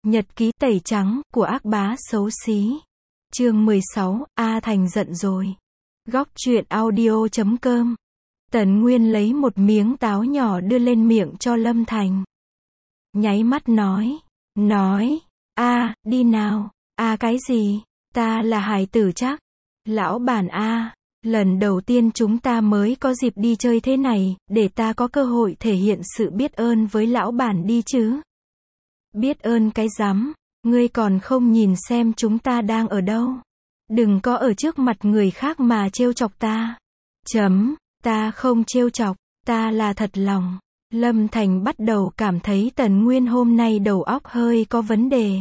Nhật ký tẩy trắng của ác bá xấu xí. Chương 16, A Thành giận rồi. Góc truyện audio.com. Tần Nguyên lấy một miếng táo nhỏ đưa lên miệng cho Lâm Thành. Nháy mắt nói, đi nào. Cái gì? Ta là hài tử chắc. Lão bản lần đầu tiên chúng ta mới có dịp đi chơi thế này, để ta có cơ hội thể hiện sự biết ơn với lão bản đi chứ. Biết ơn cái rắm, ngươi còn không nhìn xem chúng ta đang ở đâu. Đừng có ở trước mặt người khác mà trêu chọc ta. Ta không trêu chọc, ta là thật lòng. Lâm Thành bắt đầu cảm thấy Tần Nguyên hôm nay đầu óc hơi có vấn đề.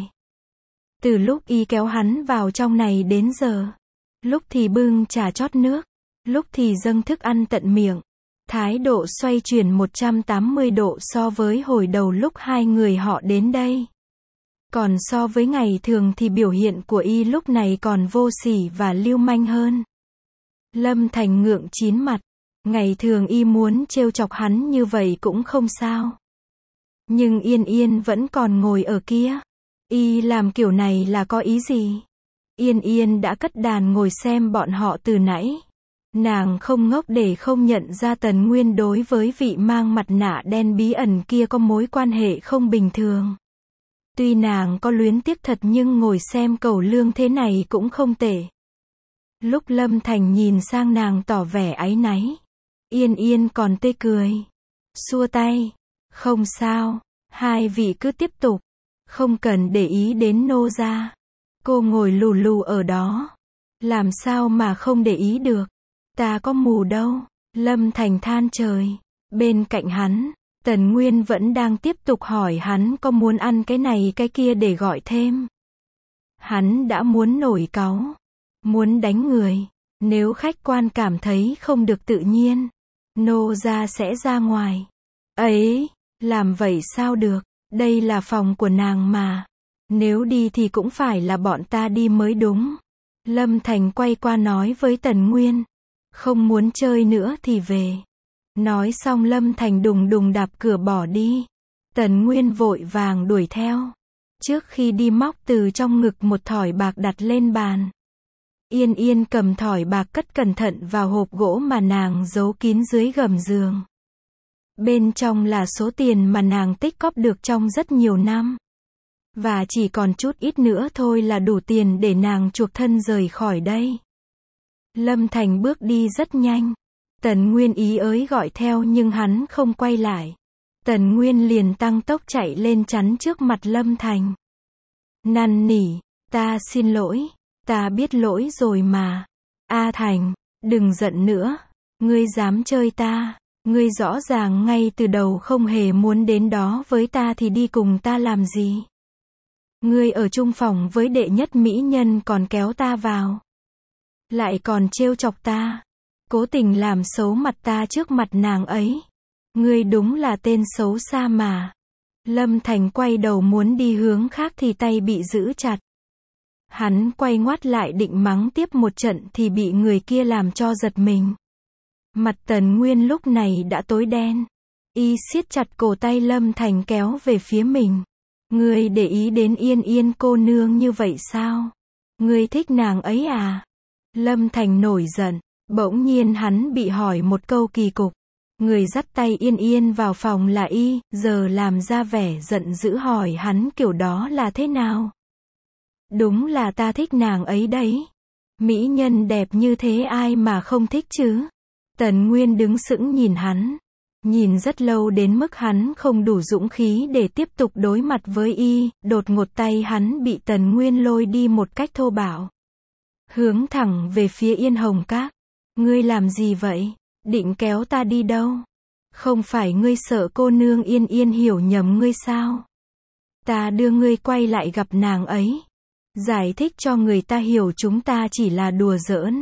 Từ lúc y kéo hắn vào trong này đến giờ, lúc thì bưng trà chót nước, lúc thì dâng thức ăn tận miệng. Thái độ xoay chuyển 180 độ so với hồi đầu lúc hai người họ đến đây. Còn so với ngày thường thì biểu hiện của y lúc này còn vô sỉ và lưu manh hơn. Lâm Thành ngượng chín mặt. Ngày thường y muốn trêu chọc hắn như vậy cũng không sao. Nhưng Yên Yên vẫn còn ngồi ở kia. Y làm kiểu này là có ý gì? Yên Yên đã cất đàn ngồi xem bọn họ từ nãy. Nàng không ngốc để không nhận ra Tần Nguyên đối với vị mang mặt nạ đen bí ẩn kia có mối quan hệ không bình thường. Tuy nàng có luyến tiếc thật nhưng ngồi xem cẩu lương thế này cũng không tệ. Lúc Lâm Thành nhìn sang nàng tỏ vẻ áy náy, Yên Yên còn tươi cười, xua tay, không sao, hai vị cứ tiếp tục, không cần để ý đến nô gia. Cô ngồi lù lù ở đó, làm sao mà không để ý được. Ta có mù đâu. Lâm Thành than trời. Bên cạnh hắn, Tần Nguyên vẫn đang tiếp tục hỏi hắn có muốn ăn cái này cái kia để gọi thêm. Hắn đã muốn nổi cáu, muốn đánh người. Nếu khách quan cảm thấy không được tự nhiên, nô gia sẽ ra ngoài. Ấy, làm vậy sao được, đây là phòng của nàng mà. Nếu đi thì cũng phải là bọn ta đi mới đúng. Lâm Thành quay qua nói với Tần Nguyên. Không muốn chơi nữa thì về. Nói xong Lâm Thành đùng đùng đạp cửa bỏ đi. Tần Nguyên vội vàng đuổi theo. Trước khi đi móc từ trong ngực một thỏi bạc đặt lên bàn. Yên Yên cầm thỏi bạc cất cẩn thận vào hộp gỗ mà nàng giấu kín dưới gầm giường. Bên trong là số tiền mà nàng tích cóp được trong rất nhiều năm. Và chỉ còn chút ít nữa thôi là đủ tiền để nàng chuộc thân rời khỏi đây. Lâm Thành bước đi rất nhanh. Tần Nguyên ý ới gọi theo nhưng hắn không quay lại. Tần Nguyên liền tăng tốc chạy lên chắn trước mặt Lâm Thành. Năn nỉ, ta xin lỗi, ta biết lỗi rồi mà. A Thành, đừng giận nữa, ngươi dám chơi ta, ngươi rõ ràng ngay từ đầu không hề muốn đến đó với ta thì đi cùng ta làm gì. Ngươi ở chung phòng với đệ nhất mỹ nhân còn kéo ta vào. Lại còn trêu chọc ta. Cố tình làm xấu mặt ta trước mặt nàng ấy. Ngươi đúng là tên xấu xa mà. Lâm Thành quay đầu muốn đi hướng khác thì tay bị giữ chặt. Hắn quay ngoắt lại định mắng tiếp một trận thì bị người kia làm cho giật mình. Mặt Tần Nguyên lúc này đã tối đen. Y siết chặt cổ tay Lâm Thành kéo về phía mình. Ngươi để ý đến Yên Yên cô nương như vậy sao? Ngươi thích nàng ấy à? Lâm Thành nổi giận. Bỗng nhiên hắn bị hỏi một câu kỳ cục. Người dắt tay Yên Yên vào phòng là y, giờ làm ra vẻ giận dữ hỏi hắn kiểu đó là thế nào? Đúng là ta thích nàng ấy đấy. Mỹ nhân đẹp như thế ai mà không thích chứ? Tần Nguyên đứng sững nhìn hắn. Nhìn rất lâu đến mức hắn không đủ dũng khí để tiếp tục đối mặt với y, đột ngột tay hắn bị Tần Nguyên lôi đi một cách thô bạo. Hướng thẳng về phía Yên Hồng Các. Ngươi làm gì vậy? Định kéo ta đi đâu? Không phải ngươi sợ cô nương Yên Yên hiểu nhầm ngươi sao? Ta đưa ngươi quay lại gặp nàng ấy. Giải thích cho người ta hiểu chúng ta chỉ là đùa giỡn.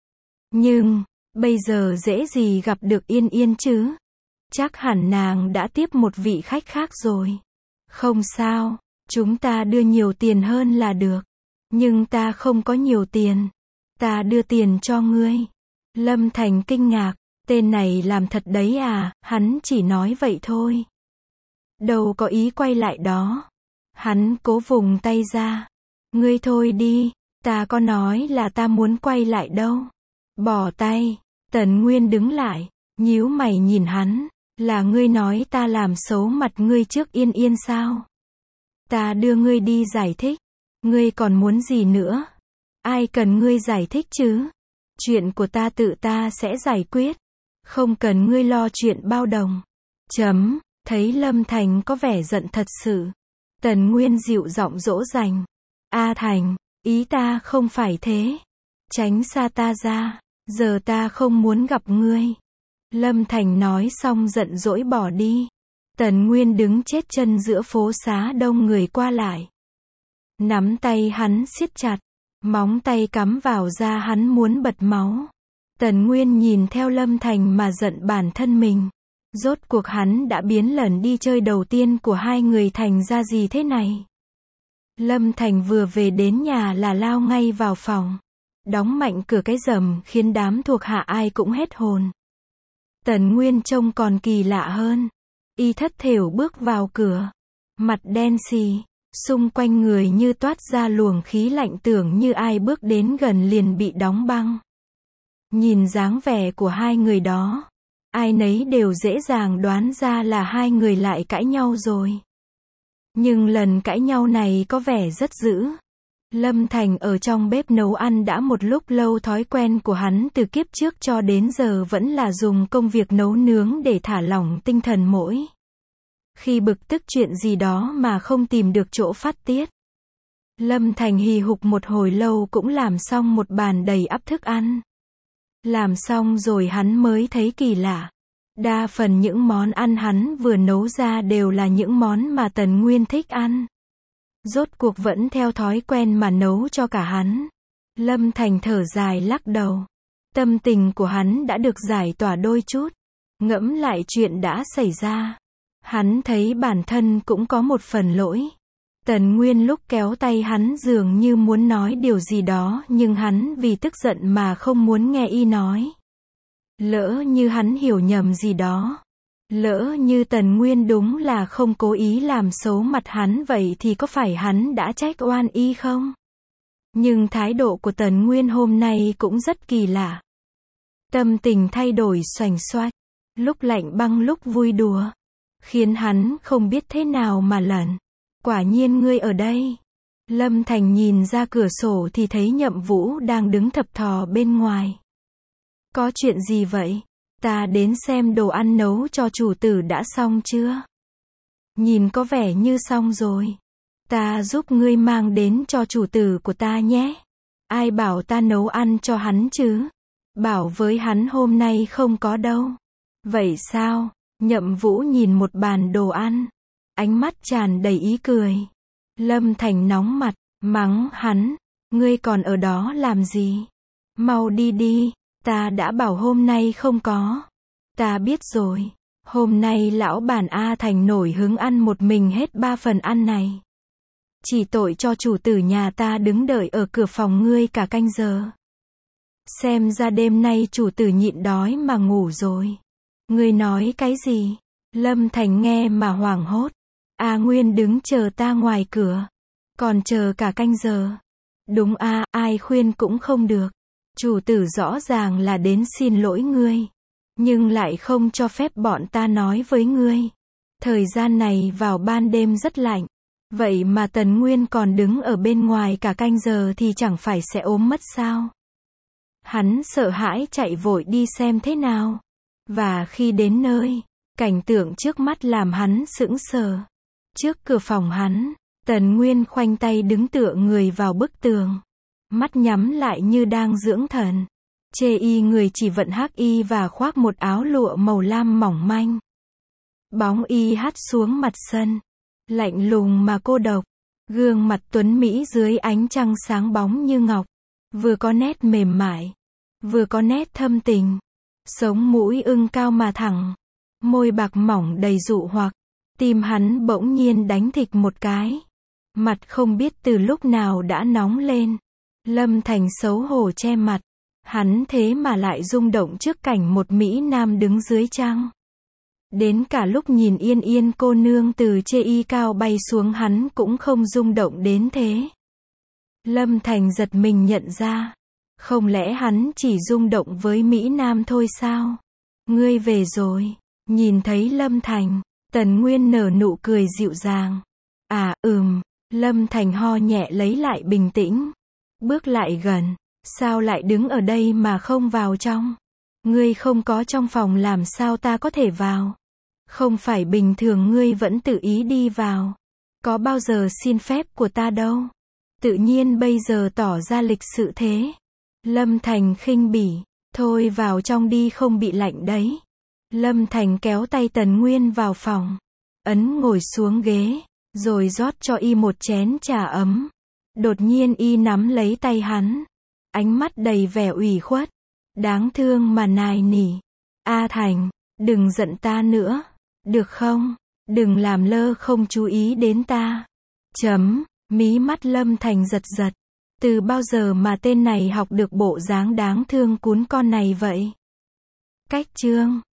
Nhưng, bây giờ dễ gì gặp được Yên Yên chứ? Chắc hẳn nàng đã tiếp một vị khách khác rồi. Không sao, chúng ta đưa nhiều tiền hơn là được. Nhưng ta không có nhiều tiền. Ta đưa tiền cho ngươi. Lâm Thành kinh ngạc. Tên này làm thật đấy à? Hắn chỉ nói vậy thôi. Đâu có ý quay lại đó. Hắn cố vùng tay ra. Ngươi thôi đi, ta có nói là ta muốn quay lại đâu. Bỏ tay. Tần Nguyên đứng lại, nhíu mày nhìn hắn. Là ngươi nói ta làm xấu mặt ngươi trước Yên Yên sao? Ta đưa ngươi đi giải thích. Ngươi còn muốn gì nữa? Ai cần ngươi giải thích chứ? Chuyện của ta tự ta sẽ giải quyết. Không cần ngươi lo chuyện bao đồng. Thấy Lâm Thành có vẻ giận thật sự. Tần Nguyên dịu giọng dỗ dành. A Thành, ý ta không phải thế. Tránh xa ta ra. Giờ ta không muốn gặp ngươi. Lâm Thành nói xong giận dỗi bỏ đi. Tần Nguyên đứng chết chân giữa phố xá đông người qua lại. Nắm tay hắn siết chặt. Móng tay cắm vào da hắn muốn bật máu. Tần Nguyên nhìn theo Lâm Thành mà giận bản thân mình. Rốt cuộc hắn đã biến lần đi chơi đầu tiên của hai người thành ra gì thế này. Lâm Thành vừa về đến nhà là lao ngay vào phòng. Đóng mạnh cửa cái rầm khiến đám thuộc hạ ai cũng hết hồn. Tần Nguyên trông còn kỳ lạ hơn. Y thất thểu bước vào cửa. Mặt đen xì. Xung quanh người như toát ra luồng khí lạnh tưởng như ai bước đến gần liền bị đóng băng. Nhìn dáng vẻ của hai người đó. Ai nấy đều dễ dàng đoán ra là hai người lại cãi nhau rồi. Nhưng lần cãi nhau này có vẻ rất dữ. Lâm Thành ở trong bếp nấu ăn đã một lúc lâu, thói quen của hắn từ kiếp trước cho đến giờ vẫn là dùng công việc nấu nướng để thả lỏng tinh thần mỗi khi bực tức chuyện gì đó mà không tìm được chỗ phát tiết. Lâm Thành hì hục một hồi lâu cũng làm xong một bàn đầy ắp thức ăn. Làm xong rồi hắn mới thấy kỳ lạ. Đa phần những món ăn hắn vừa nấu ra đều là những món mà Tần Nguyên thích ăn. Rốt cuộc vẫn theo thói quen mà nấu cho cả hắn. Lâm Thành thở dài lắc đầu. Tâm tình của hắn đã được giải tỏa đôi chút. Ngẫm lại chuyện đã xảy ra. Hắn thấy bản thân cũng có một phần lỗi. Tần Nguyên lúc kéo tay hắn dường như muốn nói điều gì đó nhưng hắn vì tức giận mà không muốn nghe y nói. Lỡ như hắn hiểu nhầm gì đó. Lỡ như Tần Nguyên đúng là không cố ý làm xấu mặt hắn, vậy thì có phải hắn đã trách oan y không? Nhưng thái độ của Tần Nguyên hôm nay cũng rất kỳ lạ. Tâm tình thay đổi xoành xoạch. Lúc lạnh băng lúc vui đùa. Khiến hắn không biết thế nào mà lẩn. Quả nhiên ngươi ở đây. Lâm Thành nhìn ra cửa sổ thì thấy Nhậm Vũ đang đứng thập thò bên ngoài. Có chuyện gì vậy? Ta đến xem đồ ăn nấu cho chủ tử đã xong chưa? Nhìn có vẻ như xong rồi. Ta giúp ngươi mang đến cho chủ tử của ta nhé. Ai bảo ta nấu ăn cho hắn chứ? Bảo với hắn hôm nay không có đâu. Vậy sao? Nhậm Vũ nhìn một bàn đồ ăn. Ánh mắt tràn đầy ý cười. Lâm Thành nóng mặt, mắng hắn. Ngươi còn ở đó làm gì? Mau đi đi. Ta đã bảo hôm nay không có. Ta biết rồi. Hôm nay lão bản A Thành nổi hứng ăn một mình hết 3 phần ăn này. Chỉ tội cho chủ tử nhà ta đứng đợi ở cửa phòng ngươi cả canh giờ. Xem ra đêm nay chủ tử nhịn đói mà ngủ rồi. Ngươi nói cái gì? Lâm Thành nghe mà hoảng hốt. A Nguyên đứng chờ ta ngoài cửa. Còn chờ cả canh giờ. Đúng a, ai khuyên cũng không được. Chủ tử rõ ràng là đến xin lỗi ngươi. Nhưng lại không cho phép bọn ta nói với ngươi. Thời gian này vào ban đêm rất lạnh. Vậy mà Tần Nguyên còn đứng ở bên ngoài cả canh giờ thì chẳng phải sẽ ốm mất sao? Hắn sợ hãi chạy vội đi xem thế nào. Và khi đến nơi, cảnh tượng trước mắt làm hắn sững sờ. Trước cửa phòng hắn, Tần Nguyên khoanh tay đứng tựa người vào bức tường. Mắt nhắm lại như đang dưỡng thần. Chê y người chỉ vận hắc y và khoác một áo lụa màu lam mỏng manh. Bóng y hắt xuống mặt sân. Lạnh lùng mà cô độc. Gương mặt tuấn mỹ dưới ánh trăng sáng bóng như ngọc. Vừa có nét mềm mại. Vừa có nét thâm tình. Sống mũi ưng cao mà thẳng. Môi bạc mỏng đầy dụ hoặc. Tim hắn bỗng nhiên đánh thịch một cái. Mặt không biết từ lúc nào đã nóng lên. Lâm Thành xấu hổ che mặt. Hắn thế mà lại rung động trước cảnh một mỹ nam đứng dưới trăng. Đến cả lúc nhìn Yên Yên cô nương từ chê y cao bay xuống hắn cũng không rung động đến thế. Lâm Thành giật mình nhận ra. Không lẽ hắn chỉ rung động với Mỹ Nam thôi sao? Ngươi về rồi. Nhìn thấy Lâm Thành, Tần Nguyên nở nụ cười dịu dàng. À, Lâm Thành ho nhẹ lấy lại bình tĩnh. Bước lại gần. Sao lại đứng ở đây mà không vào trong? Ngươi không có trong phòng làm sao ta có thể vào? Không phải bình thường ngươi vẫn tự ý đi vào. Có bao giờ xin phép của ta đâu. Tự nhiên bây giờ tỏ ra lịch sự thế. Lâm Thành khinh bỉ. Thôi vào trong đi không bị lạnh đấy. Lâm Thành kéo tay Tần Nguyên vào phòng. Ấn ngồi xuống ghế. Rồi rót cho y một chén trà ấm. Đột nhiên y nắm lấy tay hắn. Ánh mắt đầy vẻ ủy khuất. Đáng thương mà nài nỉ. A Thành, đừng giận ta nữa. Được không? Đừng làm lơ không chú ý đến ta. Mí mắt Lâm Thành giật giật. Từ bao giờ mà tên này học được bộ dáng đáng thương cún con này vậy? Cách chương